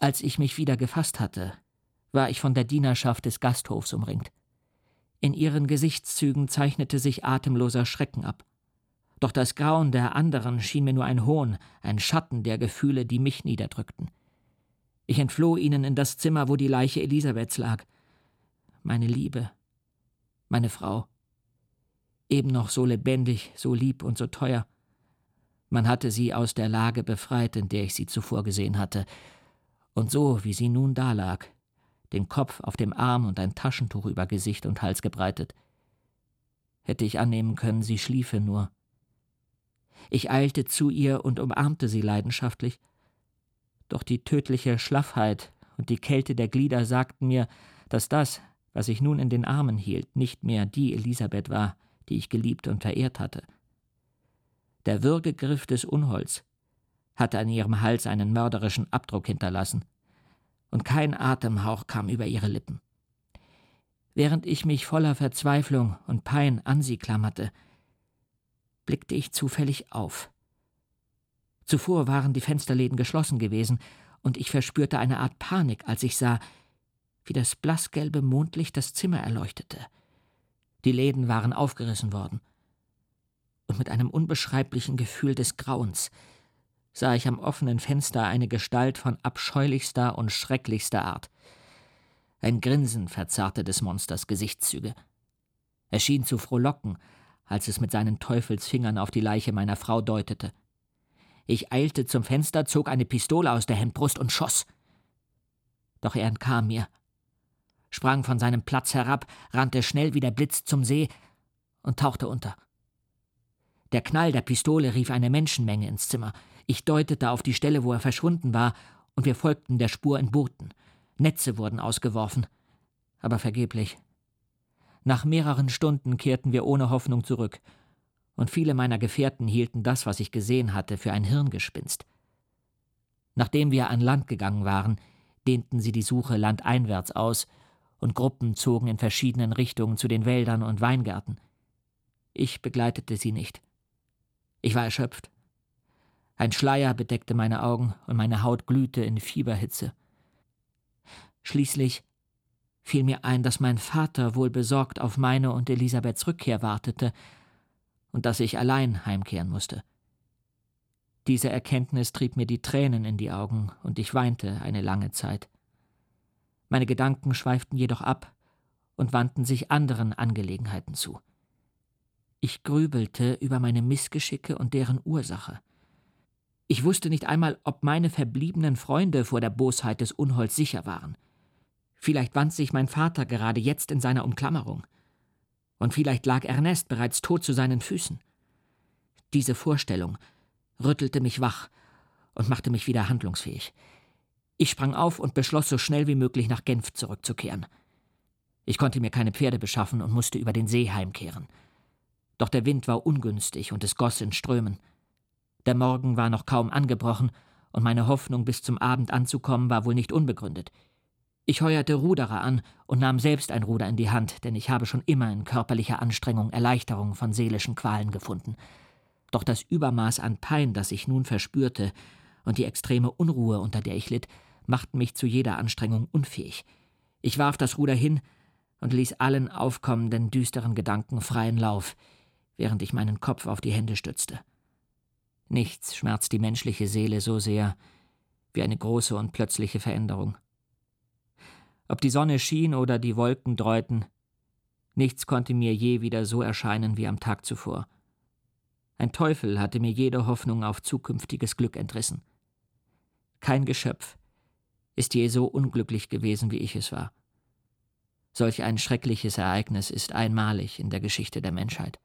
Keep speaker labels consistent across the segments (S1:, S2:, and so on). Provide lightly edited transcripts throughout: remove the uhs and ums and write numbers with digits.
S1: Als ich mich wieder gefasst hatte, war ich von der Dienerschaft des Gasthofs umringt. In ihren Gesichtszügen zeichnete sich atemloser Schrecken ab. Doch das Grauen der anderen schien mir nur ein Hohn, ein Schatten der Gefühle, die mich niederdrückten. Ich entfloh ihnen in das Zimmer, wo die Leiche Elisabeths lag. Meine Liebe, meine Frau. Eben noch so lebendig, so lieb und so teuer. Man hatte sie aus der Lage befreit, in der ich sie zuvor gesehen hatte. Und so, wie sie nun dalag, den Kopf auf dem Arm und ein Taschentuch über Gesicht und Hals gebreitet. Hätte ich annehmen können, sie schliefe nur. Ich eilte zu ihr und umarmte sie leidenschaftlich. Doch die tödliche Schlaffheit und die Kälte der Glieder sagten mir, dass das, was ich nun in den Armen hielt, nicht mehr die Elisabeth war, die ich geliebt und verehrt hatte. Der Würgegriff des Unholds hatte an ihrem Hals einen mörderischen Abdruck hinterlassen, und kein Atemhauch kam über ihre Lippen. Während ich mich voller Verzweiflung und Pein an sie klammerte, blickte ich zufällig auf. Zuvor waren die Fensterläden geschlossen gewesen, und ich verspürte eine Art Panik, als ich sah, wie das blassgelbe Mondlicht das Zimmer erleuchtete. Die Läden waren aufgerissen worden. Und mit einem unbeschreiblichen Gefühl des Grauens sah ich am offenen Fenster eine Gestalt von abscheulichster und schrecklichster Art. Ein Grinsen verzerrte des Monsters Gesichtszüge. Er schien zu frohlocken, als es mit seinen Teufelsfingern auf die Leiche meiner Frau deutete. Ich eilte zum Fenster, zog eine Pistole aus der Hemdbrust und schoss. Doch er entkam mir, sprang von seinem Platz herab, rannte schnell wie der Blitz zum See und tauchte unter. Der Knall der Pistole rief eine Menschenmenge ins Zimmer. Ich deutete auf die Stelle, wo er verschwunden war, und wir folgten der Spur in Booten. Netze wurden ausgeworfen, aber vergeblich. Nach mehreren Stunden kehrten wir ohne Hoffnung zurück, und viele meiner Gefährten hielten das, was ich gesehen hatte, für ein Hirngespinst. Nachdem wir an Land gegangen waren, dehnten sie die Suche landeinwärts aus, und Gruppen zogen in verschiedenen Richtungen zu den Wäldern und Weingärten. Ich begleitete sie nicht. Ich war erschöpft. Ein Schleier bedeckte meine Augen und meine Haut glühte in Fieberhitze. Schließlich fiel mir ein, dass mein Vater wohl besorgt auf meine und Elisabeths Rückkehr wartete und dass ich allein heimkehren musste. Diese Erkenntnis trieb mir die Tränen in die Augen und ich weinte eine lange Zeit. Meine Gedanken schweiften jedoch ab und wandten sich anderen Angelegenheiten zu. Ich grübelte über meine Missgeschicke und deren Ursache. Ich wusste nicht einmal, ob meine verbliebenen Freunde vor der Bosheit des Unholds sicher waren. Vielleicht wand sich mein Vater gerade jetzt in seiner Umklammerung. Und vielleicht lag Ernest bereits tot zu seinen Füßen. Diese Vorstellung rüttelte mich wach und machte mich wieder handlungsfähig. Ich sprang auf und beschloss, so schnell wie möglich nach Genf zurückzukehren. Ich konnte mir keine Pferde beschaffen und musste über den See heimkehren. Doch der Wind war ungünstig und es goss in Strömen. Der Morgen war noch kaum angebrochen und meine Hoffnung, bis zum Abend anzukommen, war wohl nicht unbegründet. Ich heuerte Ruderer an und nahm selbst ein Ruder in die Hand, denn ich habe schon immer in körperlicher Anstrengung Erleichterung von seelischen Qualen gefunden. Doch das Übermaß an Pein, das ich nun verspürte, und die extreme Unruhe, unter der ich litt, machten mich zu jeder Anstrengung unfähig. Ich warf das Ruder hin und ließ allen aufkommenden, düsteren Gedanken freien Lauf, während ich meinen Kopf auf die Hände stützte. Nichts schmerzt die menschliche Seele so sehr wie eine große und plötzliche Veränderung. Ob die Sonne schien oder die Wolken dräuten, nichts konnte mir je wieder so erscheinen wie am Tag zuvor. Ein Teufel hatte mir jede Hoffnung auf zukünftiges Glück entrissen. Kein Geschöpf ist je so unglücklich gewesen, wie ich es war. Solch ein schreckliches Ereignis ist einmalig in der Geschichte der Menschheit.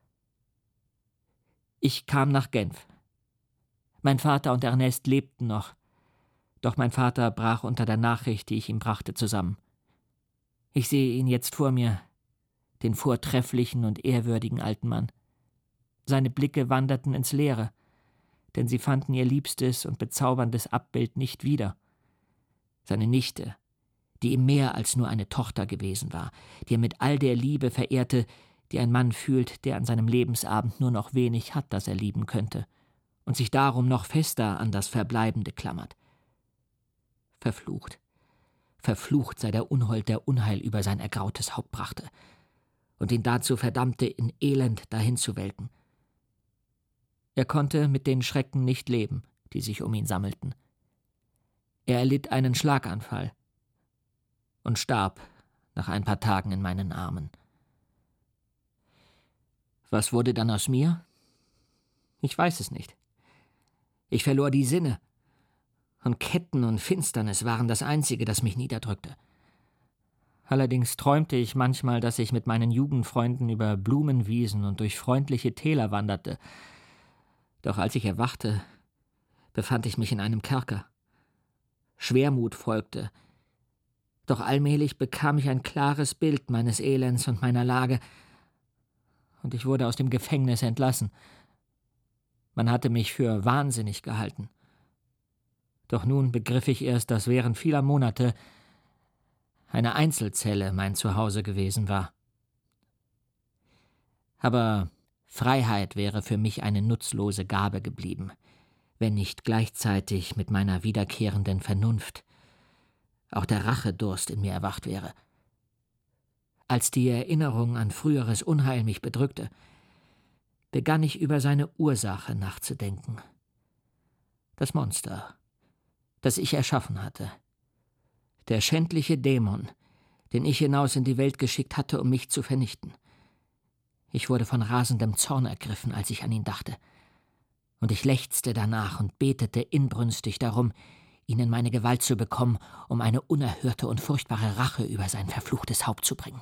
S1: Ich kam nach Genf. Mein Vater und Ernest lebten noch, doch mein Vater brach unter der Nachricht, die ich ihm brachte, zusammen. Ich sehe ihn jetzt vor mir, den vortrefflichen und ehrwürdigen alten Mann. Seine Blicke wanderten ins Leere, denn sie fanden ihr liebstes und bezauberndes Abbild nicht wieder. Seine Nichte, die ihm mehr als nur eine Tochter gewesen war, die er mit all der Liebe verehrte, die ein Mann fühlt, der an seinem Lebensabend nur noch wenig hat, das er lieben könnte, und sich darum noch fester an das Verbleibende klammert. Verflucht. Verflucht sei der Unhold, der Unheil über sein ergrautes Haupt brachte und ihn dazu verdammte, in Elend dahin zu welken. Er konnte mit den Schrecken nicht leben, die sich um ihn sammelten. Er erlitt einen Schlaganfall und starb nach ein paar Tagen in meinen Armen. Was wurde dann aus mir? Ich weiß es nicht. Ich verlor die Sinne, und Ketten und Finsternis waren das Einzige, das mich niederdrückte. Allerdings träumte ich manchmal, dass ich mit meinen Jugendfreunden über Blumenwiesen und durch freundliche Täler wanderte. Doch als ich erwachte, befand ich mich in einem Kerker. Schwermut folgte. Doch allmählich bekam ich ein klares Bild meines Elends und meiner Lage, und ich wurde aus dem Gefängnis entlassen. Man hatte mich für wahnsinnig gehalten. Doch nun begriff ich erst, dass während vieler Monate eine Einzelzelle mein Zuhause gewesen war. Aber Freiheit wäre für mich eine nutzlose Gabe geblieben, wenn nicht gleichzeitig mit meiner wiederkehrenden Vernunft auch der Rachedurst in mir erwacht wäre. Als die Erinnerung an früheres Unheil mich bedrückte, begann ich über seine Ursache nachzudenken. Das Monster, das ich erschaffen hatte. Der schändliche Dämon, den ich hinaus in die Welt geschickt hatte, um mich zu vernichten. Ich wurde von rasendem Zorn ergriffen, als ich an ihn dachte. Und ich lechzte danach und betete inbrünstig darum, ihn in meine Gewalt zu bekommen, um eine unerhörte und furchtbare Rache über sein verfluchtes Haupt zu bringen.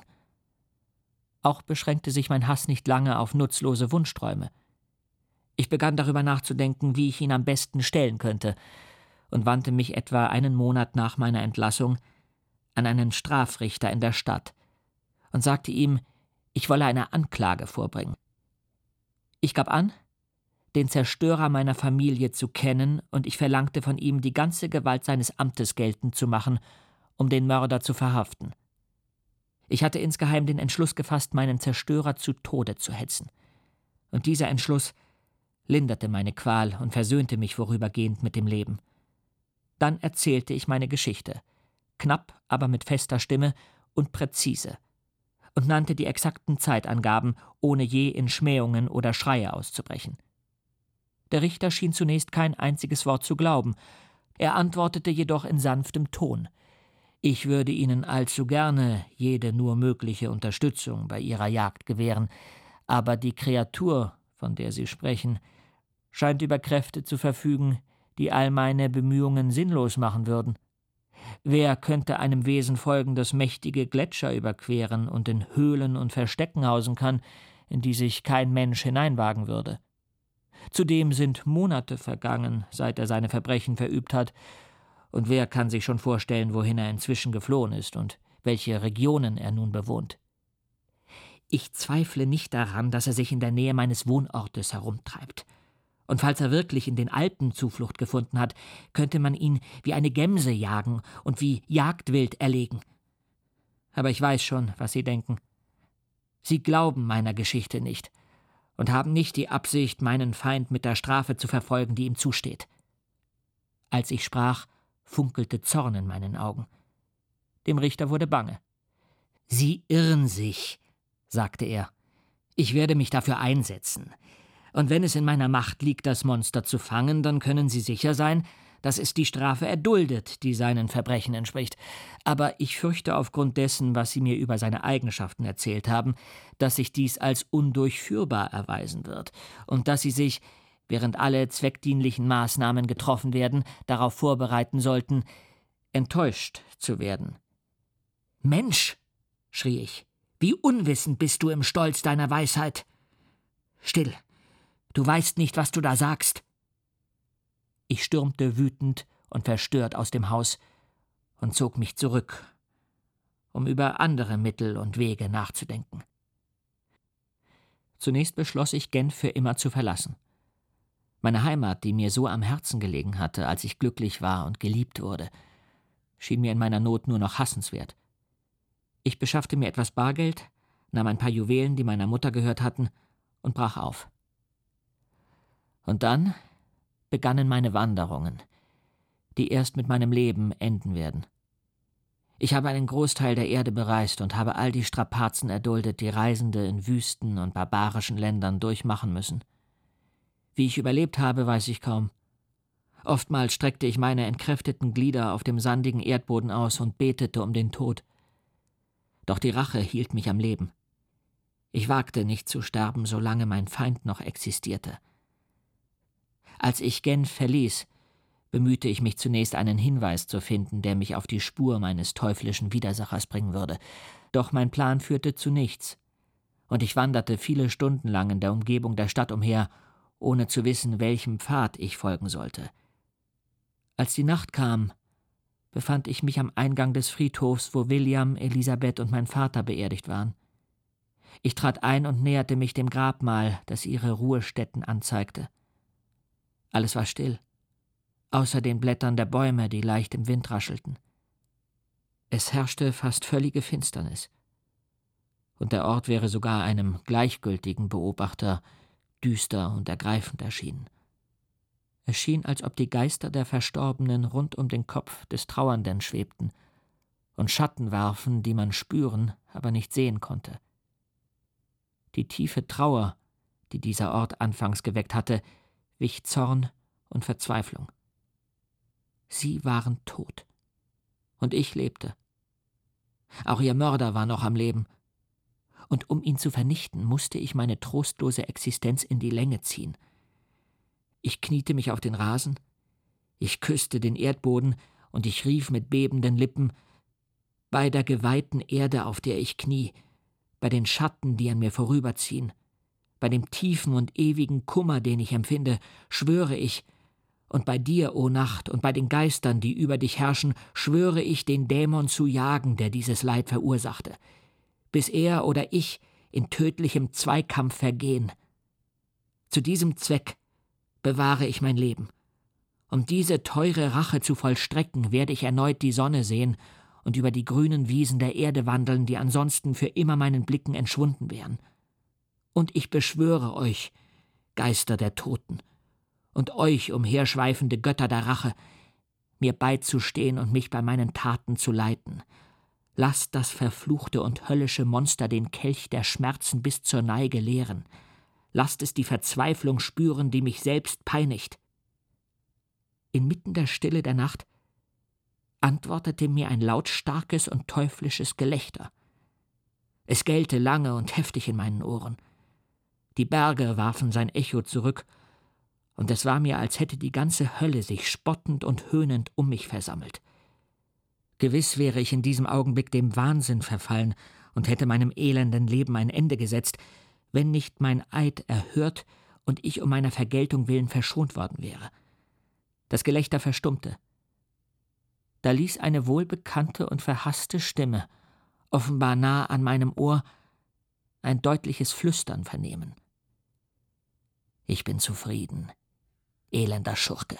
S1: Auch beschränkte sich mein Hass nicht lange auf nutzlose Wunschträume. Ich begann darüber nachzudenken, wie ich ihn am besten stellen könnte, und wandte mich etwa einen Monat nach meiner Entlassung an einen Strafrichter in der Stadt und sagte ihm, ich wolle eine Anklage vorbringen. Ich gab an, den Zerstörer meiner Familie zu kennen, und ich verlangte von ihm, die ganze Gewalt seines Amtes geltend zu machen, um den Mörder zu verhaften. Ich hatte insgeheim den Entschluss gefasst, meinen Zerstörer zu Tode zu hetzen. Und dieser Entschluss linderte meine Qual und versöhnte mich vorübergehend mit dem Leben. Dann erzählte ich meine Geschichte, knapp, aber mit fester Stimme und präzise, und nannte die exakten Zeitangaben, ohne je in Schmähungen oder Schreie auszubrechen. Der Richter schien zunächst kein einziges Wort zu glauben. Er antwortete jedoch in sanftem Ton: Ich würde Ihnen allzu gerne jede nur mögliche Unterstützung bei Ihrer Jagd gewähren, aber die Kreatur, von der Sie sprechen, scheint über Kräfte zu verfügen, die all meine Bemühungen sinnlos machen würden. Wer könnte einem Wesen folgen, das mächtige Gletscher überqueren und in Höhlen und Verstecken hausen kann, in die sich kein Mensch hineinwagen würde? Zudem sind Monate vergangen, seit er seine Verbrechen verübt hat, und wer kann sich schon vorstellen, wohin er inzwischen geflohen ist und welche Regionen er nun bewohnt? Ich zweifle nicht daran, dass er sich in der Nähe meines Wohnortes herumtreibt. Und falls er wirklich in den Alpen Zuflucht gefunden hat, könnte man ihn wie eine Gemse jagen und wie Jagdwild erlegen. Aber ich weiß schon, was Sie denken. Sie glauben meiner Geschichte nicht und haben nicht die Absicht, meinen Feind mit der Strafe zu verfolgen, die ihm zusteht. Als ich sprach, funkelte Zorn in meinen Augen. Dem Richter wurde bange. »Sie irren sich«, sagte er. »Ich werde mich dafür einsetzen. Und wenn es in meiner Macht liegt, das Monster zu fangen, dann können Sie sicher sein, dass es die Strafe erduldet, die seinen Verbrechen entspricht. Aber ich fürchte aufgrund dessen, was Sie mir über seine Eigenschaften erzählt haben, dass sich dies als undurchführbar erweisen wird und dass Sie sich, während alle zweckdienlichen Maßnahmen getroffen werden, darauf vorbereiten sollten, enttäuscht zu werden.« »Mensch«, schrie ich, »wie unwissend bist du im Stolz deiner Weisheit! Still! Du weißt nicht, was du da sagst!« Ich stürmte wütend und verstört aus dem Haus und zog mich zurück, um über andere Mittel und Wege nachzudenken. Zunächst beschloss ich, Genf für immer zu verlassen. Meine Heimat, die mir so am Herzen gelegen hatte, als ich glücklich war und geliebt wurde, schien mir in meiner Not nur noch hassenswert. Ich beschaffte mir etwas Bargeld, nahm ein paar Juwelen, die meiner Mutter gehört hatten, und brach auf. Und dann begannen meine Wanderungen, die erst mit meinem Leben enden werden. Ich habe einen Großteil der Erde bereist und habe all die Strapazen erduldet, die Reisende in Wüsten und barbarischen Ländern durchmachen müssen. Wie ich überlebt habe, weiß ich kaum. Oftmals streckte ich meine entkräfteten Glieder auf dem sandigen Erdboden aus und betete um den Tod. Doch die Rache hielt mich am Leben. Ich wagte nicht zu sterben, solange mein Feind noch existierte. Als ich Genf verließ, bemühte ich mich zunächst, einen Hinweis zu finden, der mich auf die Spur meines teuflischen Widersachers bringen würde. Doch mein Plan führte zu nichts, und ich wanderte viele Stunden lang in der Umgebung der Stadt umher, ohne zu wissen, welchem Pfad ich folgen sollte. Als die Nacht kam, befand ich mich am Eingang des Friedhofs, wo William, Elisabeth und mein Vater beerdigt waren. Ich trat ein und näherte mich dem Grabmal, das ihre Ruhestätten anzeigte. Alles war still, außer den Blättern der Bäume, die leicht im Wind raschelten. Es herrschte fast völlige Finsternis, und der Ort wäre sogar einem gleichgültigen Beobachter düster und ergreifend erschienen. Es schien, als ob die Geister der Verstorbenen rund um den Kopf des Trauernden schwebten und Schatten warfen, die man spüren, aber nicht sehen konnte. Die tiefe Trauer, die dieser Ort anfangs geweckt hatte, wich Zorn und Verzweiflung. Sie waren tot, und ich lebte. Auch ihr Mörder war noch am Leben, und um ihn zu vernichten, musste ich meine trostlose Existenz in die Länge ziehen. Ich kniete mich auf den Rasen, ich küsste den Erdboden, und ich rief mit bebenden Lippen: »Bei der geweihten Erde, auf der ich knie, bei den Schatten, die an mir vorüberziehen, bei dem tiefen und ewigen Kummer, den ich empfinde, schwöre ich, und bei dir, o Nacht, und bei den Geistern, die über dich herrschen, schwöre ich, den Dämon zu jagen, der dieses Leid verursachte, bis er oder ich in tödlichem Zweikampf vergehen. Zu diesem Zweck bewahre ich mein Leben. Um diese teure Rache zu vollstrecken, werde ich erneut die Sonne sehen und über die grünen Wiesen der Erde wandeln, die ansonsten für immer meinen Blicken entschwunden wären. Und ich beschwöre euch, Geister der Toten, und euch, umherschweifende Götter der Rache, mir beizustehen und mich bei meinen Taten zu leiten. Lasst das verfluchte und höllische Monster den Kelch der Schmerzen bis zur Neige leeren. Lasst es die Verzweiflung spüren, die mich selbst peinigt. Inmitten der Stille der Nacht antwortete mir ein lautstarkes und teuflisches Gelächter. Es gellte lange und heftig in meinen Ohren. Die Berge warfen sein Echo zurück, und es war mir, als hätte die ganze Hölle sich spottend und höhnend um mich versammelt. Gewiss wäre ich in diesem Augenblick dem Wahnsinn verfallen und hätte meinem elenden Leben ein Ende gesetzt, wenn nicht mein Eid erhört und ich um meiner Vergeltung willen verschont worden wäre. Das Gelächter verstummte. Da ließ eine wohlbekannte und verhasste Stimme, offenbar nah an meinem Ohr, ein deutliches Flüstern vernehmen. »Ich bin zufrieden, elender Schurke.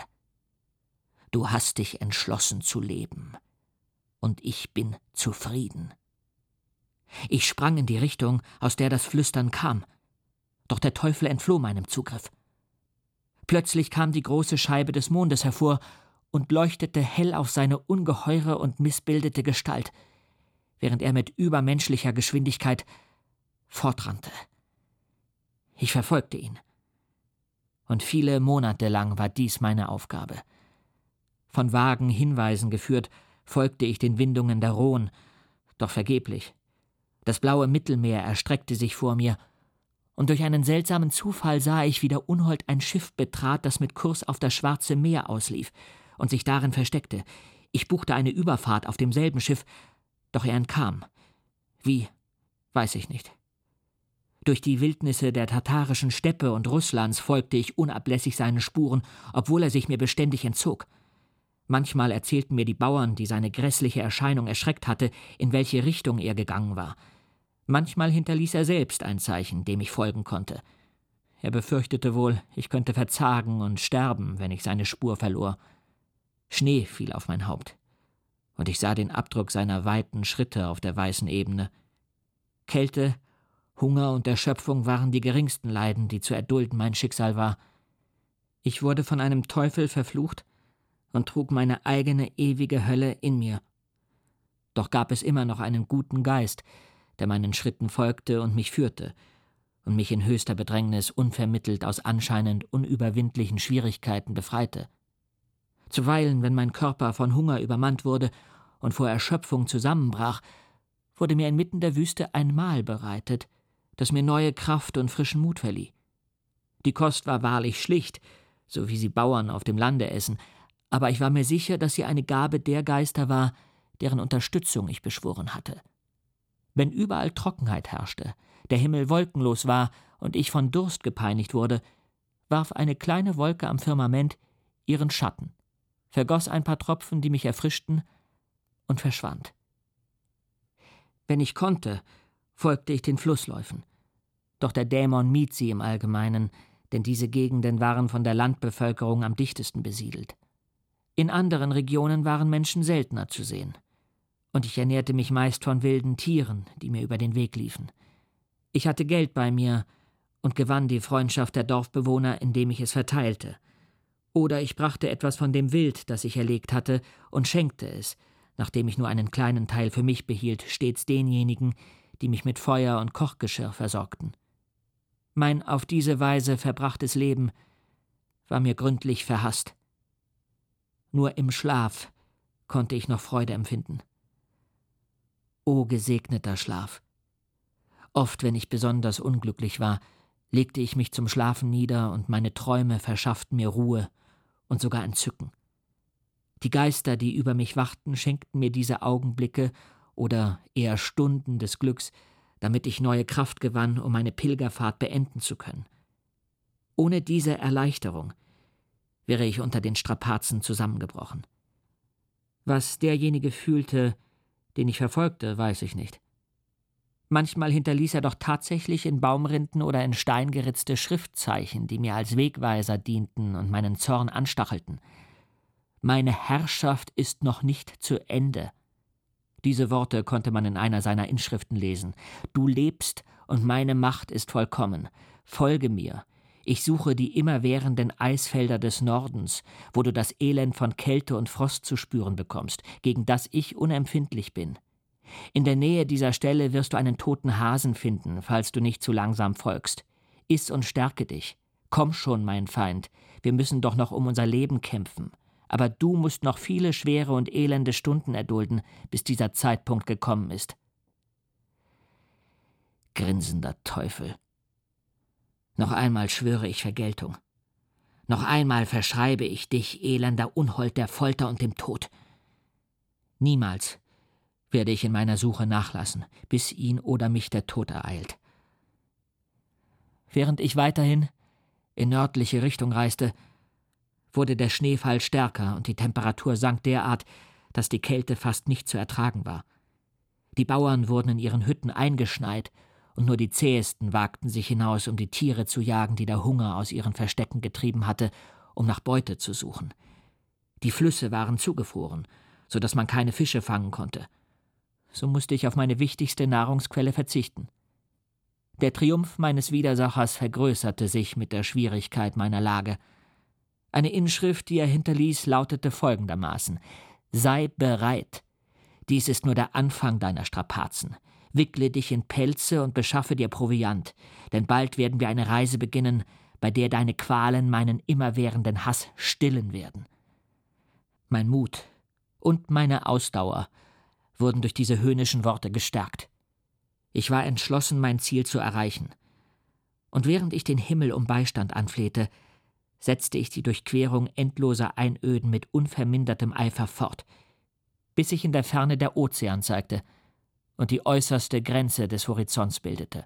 S1: Du hast dich entschlossen zu leben, und ich bin zufrieden.« Ich sprang in die Richtung, aus der das Flüstern kam, doch der Teufel entfloh meinem Zugriff. Plötzlich kam die große Scheibe des Mondes hervor und leuchtete hell auf seine ungeheure und missbildete Gestalt, während er mit übermenschlicher Geschwindigkeit fortrannte. Ich verfolgte ihn. Und viele Monate lang war dies meine Aufgabe. Von vagen Hinweisen geführt, folgte ich den Windungen der Rhone, doch vergeblich. Das blaue Mittelmeer erstreckte sich vor mir, und durch einen seltsamen Zufall sah ich, wie der Unhold ein Schiff betrat, das mit Kurs auf das Schwarze Meer auslief und sich darin versteckte. Ich buchte eine Überfahrt auf demselben Schiff, doch er entkam. Wie, weiß ich nicht. Durch die Wildnisse der tatarischen Steppe und Russlands folgte ich unablässig seinen Spuren, obwohl er sich mir beständig entzog. Manchmal erzählten mir die Bauern, die seine grässliche Erscheinung erschreckt hatte, in welche Richtung er gegangen war. Manchmal hinterließ er selbst ein Zeichen, dem ich folgen konnte. Er befürchtete wohl, ich könnte verzagen und sterben, wenn ich seine Spur verlor. Schnee fiel auf mein Haupt, und ich sah den Abdruck seiner weiten Schritte auf der weißen Ebene. Kälte, Hunger und Erschöpfung waren die geringsten Leiden, die zu erdulden mein Schicksal war. Ich wurde von einem Teufel verflucht, und trug meine eigene ewige Hölle in mir. Doch gab es immer noch einen guten Geist, der meinen Schritten folgte und mich führte und mich in höchster Bedrängnis unvermittelt aus anscheinend unüberwindlichen Schwierigkeiten befreite. Zuweilen, wenn mein Körper von Hunger übermannt wurde und vor Erschöpfung zusammenbrach, wurde mir inmitten der Wüste ein Mahl bereitet, das mir neue Kraft und frischen Mut verlieh. Die Kost war wahrlich schlicht, so wie sie Bauern auf dem Lande essen, aber ich war mir sicher, dass sie eine Gabe der Geister war, deren Unterstützung ich beschworen hatte. Wenn überall Trockenheit herrschte, der Himmel wolkenlos war und ich von Durst gepeinigt wurde, warf eine kleine Wolke am Firmament ihren Schatten, vergoss ein paar Tropfen, die mich erfrischten, und verschwand. Wenn ich konnte, folgte ich den Flussläufen. Doch der Dämon mied sie im Allgemeinen, denn diese Gegenden waren von der Landbevölkerung am dichtesten besiedelt. In anderen Regionen waren Menschen seltener zu sehen. Und ich ernährte mich meist von wilden Tieren, die mir über den Weg liefen. Ich hatte Geld bei mir und gewann die Freundschaft der Dorfbewohner, indem ich es verteilte. Oder ich brachte etwas von dem Wild, das ich erlegt hatte, und schenkte es, nachdem ich nur einen kleinen Teil für mich behielt, stets denjenigen, die mich mit Feuer und Kochgeschirr versorgten. Mein auf diese Weise verbrachtes Leben war mir gründlich verhasst. Nur im Schlaf konnte ich noch Freude empfinden. O gesegneter Schlaf! Oft, wenn ich besonders unglücklich war, legte ich mich zum Schlafen nieder und meine Träume verschafften mir Ruhe und sogar Entzücken. Die Geister, die über mich wachten, schenkten mir diese Augenblicke oder eher Stunden des Glücks, damit ich neue Kraft gewann, um meine Pilgerfahrt beenden zu können. Ohne diese Erleichterung wäre ich unter den Strapazen zusammengebrochen. Was derjenige fühlte, den ich verfolgte, weiß ich nicht. Manchmal hinterließ er doch tatsächlich in Baumrinden oder in Stein geritzte Schriftzeichen, die mir als Wegweiser dienten und meinen Zorn anstachelten. »Meine Herrschaft ist noch nicht zu Ende.« Diese Worte konnte man in einer seiner Inschriften lesen. »Du lebst und meine Macht ist vollkommen. Folge mir. Ich suche die immerwährenden Eisfelder des Nordens, wo du das Elend von Kälte und Frost zu spüren bekommst, gegen das ich unempfindlich bin. In der Nähe dieser Stelle wirst du einen toten Hasen finden, falls du nicht zu langsam folgst. Iss und stärke dich. Komm schon, mein Feind, wir müssen doch noch um unser Leben kämpfen. Aber du musst noch viele schwere und elende Stunden erdulden, bis dieser Zeitpunkt gekommen ist.« Grinsender Teufel. Noch einmal schwöre ich Vergeltung. Noch einmal verschreibe ich dich, elender Unhold der Folter und dem Tod. Niemals werde ich in meiner Suche nachlassen, bis ihn oder mich der Tod ereilt. Während ich weiterhin in nördliche Richtung reiste, wurde der Schneefall stärker und die Temperatur sank derart, dass die Kälte fast nicht zu ertragen war. Die Bauern wurden in ihren Hütten eingeschneit, und nur die Zähesten wagten sich hinaus, um die Tiere zu jagen, die der Hunger aus ihren Verstecken getrieben hatte, um nach Beute zu suchen. Die Flüsse waren zugefroren, so dass man keine Fische fangen konnte. So musste ich auf meine wichtigste Nahrungsquelle verzichten. Der Triumph meines Widersachers vergrößerte sich mit der Schwierigkeit meiner Lage. Eine Inschrift, die er hinterließ, lautete folgendermaßen: »Sei bereit. Dies ist nur der Anfang deiner Strapazen. Wickle dich in Pelze und beschaffe dir Proviant, denn bald werden wir eine Reise beginnen, bei der deine Qualen meinen immerwährenden Hass stillen werden.« Mein Mut und meine Ausdauer wurden durch diese höhnischen Worte gestärkt. Ich war entschlossen, mein Ziel zu erreichen. Und während ich den Himmel um Beistand anflehte, setzte ich die Durchquerung endloser Einöden mit unvermindertem Eifer fort, bis sich in der Ferne der Ozean zeigte und die äußerste Grenze des Horizonts bildete.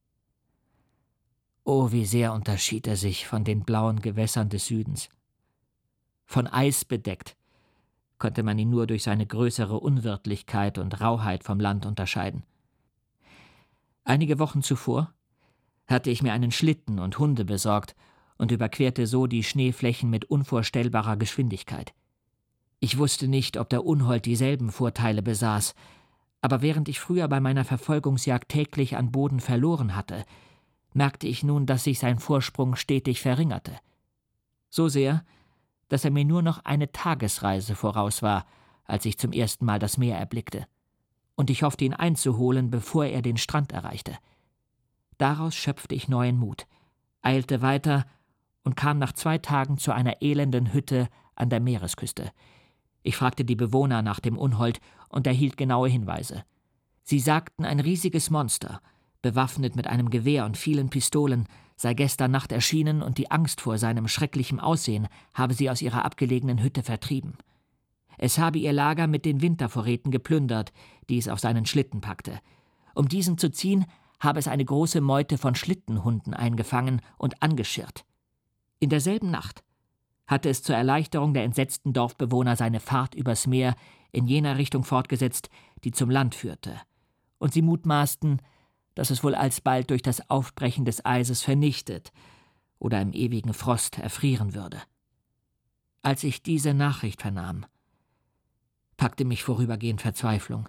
S1: Oh, wie sehr unterschied er sich von den blauen Gewässern des Südens. Von Eis bedeckt konnte man ihn nur durch seine größere Unwirtlichkeit und Rauheit vom Land unterscheiden. Einige Wochen zuvor hatte ich mir einen Schlitten und Hunde besorgt und überquerte so die Schneeflächen mit unvorstellbarer Geschwindigkeit. Ich wusste nicht, ob der Unhold dieselben Vorteile besaß, aber während ich früher bei meiner Verfolgungsjagd täglich an Boden verloren hatte, merkte ich nun, dass sich sein Vorsprung stetig verringerte. So sehr, dass er mir nur noch eine Tagesreise voraus war, als ich zum ersten Mal das Meer erblickte, und ich hoffte, ihn einzuholen, bevor er den Strand erreichte. Daraus schöpfte ich neuen Mut, eilte weiter und kam nach 2 Tagen zu einer elenden Hütte an der Meeresküste. Ich fragte die Bewohner nach dem Unhold und erhielt genaue Hinweise. Sie sagten, ein riesiges Monster, bewaffnet mit einem Gewehr und vielen Pistolen, sei gestern Nacht erschienen und die Angst vor seinem schrecklichen Aussehen habe sie aus ihrer abgelegenen Hütte vertrieben. Es habe ihr Lager mit den Wintervorräten geplündert, die es auf seinen Schlitten packte. Um diesen zu ziehen, habe es eine große Meute von Schlittenhunden eingefangen und angeschirrt. In derselben Nacht hatte es zur Erleichterung der entsetzten Dorfbewohner seine Fahrt übers Meer in jener Richtung fortgesetzt, die zum Land führte, und sie mutmaßten, dass es wohl alsbald durch das Aufbrechen des Eises vernichtet oder im ewigen Frost erfrieren würde. Als ich diese Nachricht vernahm, packte mich vorübergehend Verzweiflung.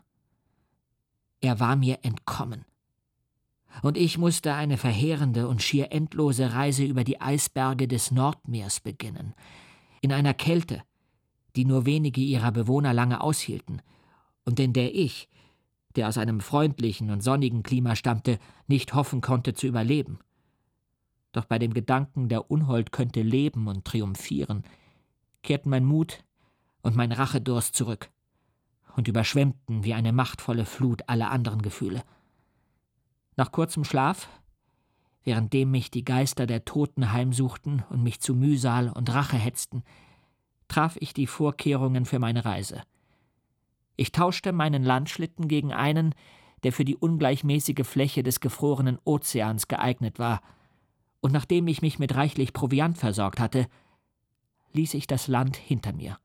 S1: Er war mir entkommen. Und ich musste eine verheerende und schier endlose Reise über die Eisberge des Nordmeers beginnen, in einer Kälte, die nur wenige ihrer Bewohner lange aushielten und in der ich, der aus einem freundlichen und sonnigen Klima stammte, nicht hoffen konnte zu überleben. Doch bei dem Gedanken, der Unhold könnte leben und triumphieren, kehrten mein Mut und mein Rachedurst zurück und überschwemmten wie eine machtvolle Flut alle anderen Gefühle. Nach kurzem Schlaf, währenddem mich die Geister der Toten heimsuchten und mich zu Mühsal und Rache hetzten, traf ich die Vorkehrungen für meine Reise. Ich tauschte meinen Landschlitten gegen einen, der für die ungleichmäßige Fläche des gefrorenen Ozeans geeignet war, und nachdem ich mich mit reichlich Proviant versorgt hatte, ließ ich das Land hinter mir.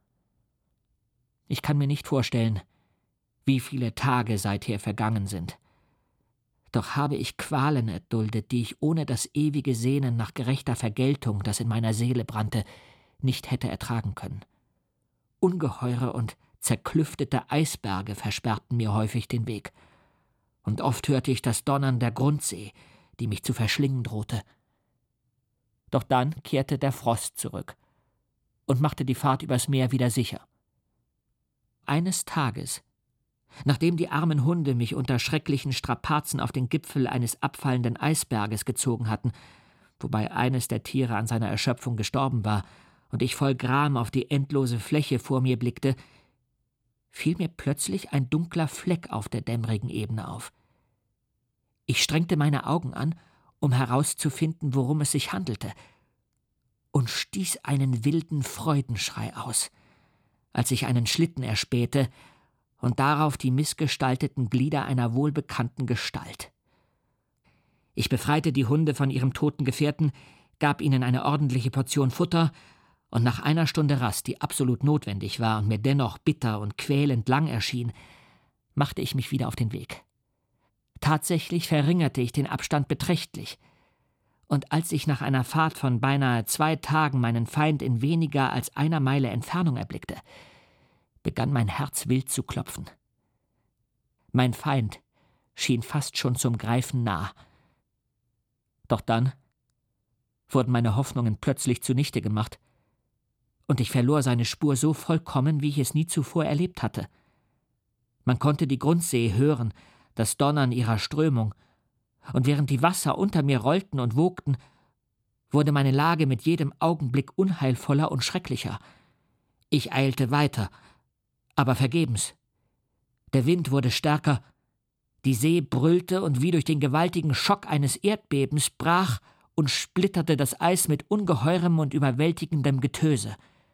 S1: Ich kann mir nicht vorstellen, wie viele Tage seither vergangen sind. Doch habe ich Qualen erduldet, die ich ohne das ewige Sehnen nach gerechter Vergeltung, das in meiner Seele brannte, nicht hätte ertragen können. Ungeheure und zerklüftete Eisberge versperrten mir häufig den Weg, und oft hörte ich das Donnern der Grundsee, die mich zu verschlingen drohte. Doch dann kehrte der Frost zurück und machte die Fahrt übers Meer wieder sicher. Eines Tages, nachdem die armen Hunde mich unter schrecklichen Strapazen auf den Gipfel eines abfallenden Eisberges gezogen hatten, wobei eines der Tiere an seiner Erschöpfung gestorben war, und ich voll Gram auf die endlose Fläche vor mir blickte, fiel mir plötzlich ein dunkler Fleck auf der dämmerigen Ebene auf. Ich strengte meine Augen an, um herauszufinden, worum es sich handelte, und stieß einen wilden Freudenschrei aus, als ich einen Schlitten erspähte und darauf die missgestalteten Glieder einer wohlbekannten Gestalt. Ich befreite die Hunde von ihrem toten Gefährten, gab ihnen eine ordentliche Portion Futter, und nach einer Stunde Rast, die absolut notwendig war und mir dennoch bitter und quälend lang erschien, machte ich mich wieder auf den Weg. Tatsächlich verringerte ich den Abstand beträchtlich, und als ich nach einer Fahrt von beinahe 2 Tagen meinen Feind in weniger als 1 Meile Entfernung erblickte, begann mein Herz wild zu klopfen. Mein Feind schien fast schon zum Greifen nah. Doch dann wurden meine Hoffnungen plötzlich zunichte gemacht, und ich verlor seine Spur so vollkommen, wie ich es nie zuvor erlebt hatte. Man konnte die Grundsee hören, das Donnern ihrer Strömung, und während die Wasser unter mir rollten und wogten, wurde meine Lage mit jedem Augenblick unheilvoller und schrecklicher. Ich eilte weiter, aber vergebens. Der Wind wurde stärker, die See brüllte, und wie durch den gewaltigen Schock eines Erdbebens brach und splitterte das Eis mit ungeheurem und überwältigendem Getöse.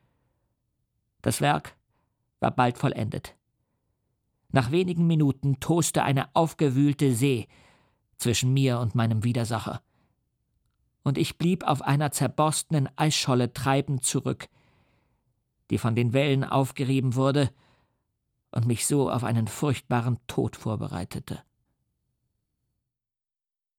S1: Das Werk war bald vollendet. Nach wenigen Minuten toste eine aufgewühlte See zwischen mir und meinem Widersacher, und ich blieb auf einer zerborstenen Eisscholle treibend zurück, die von den Wellen aufgerieben wurde und mich so auf einen furchtbaren Tod vorbereitete.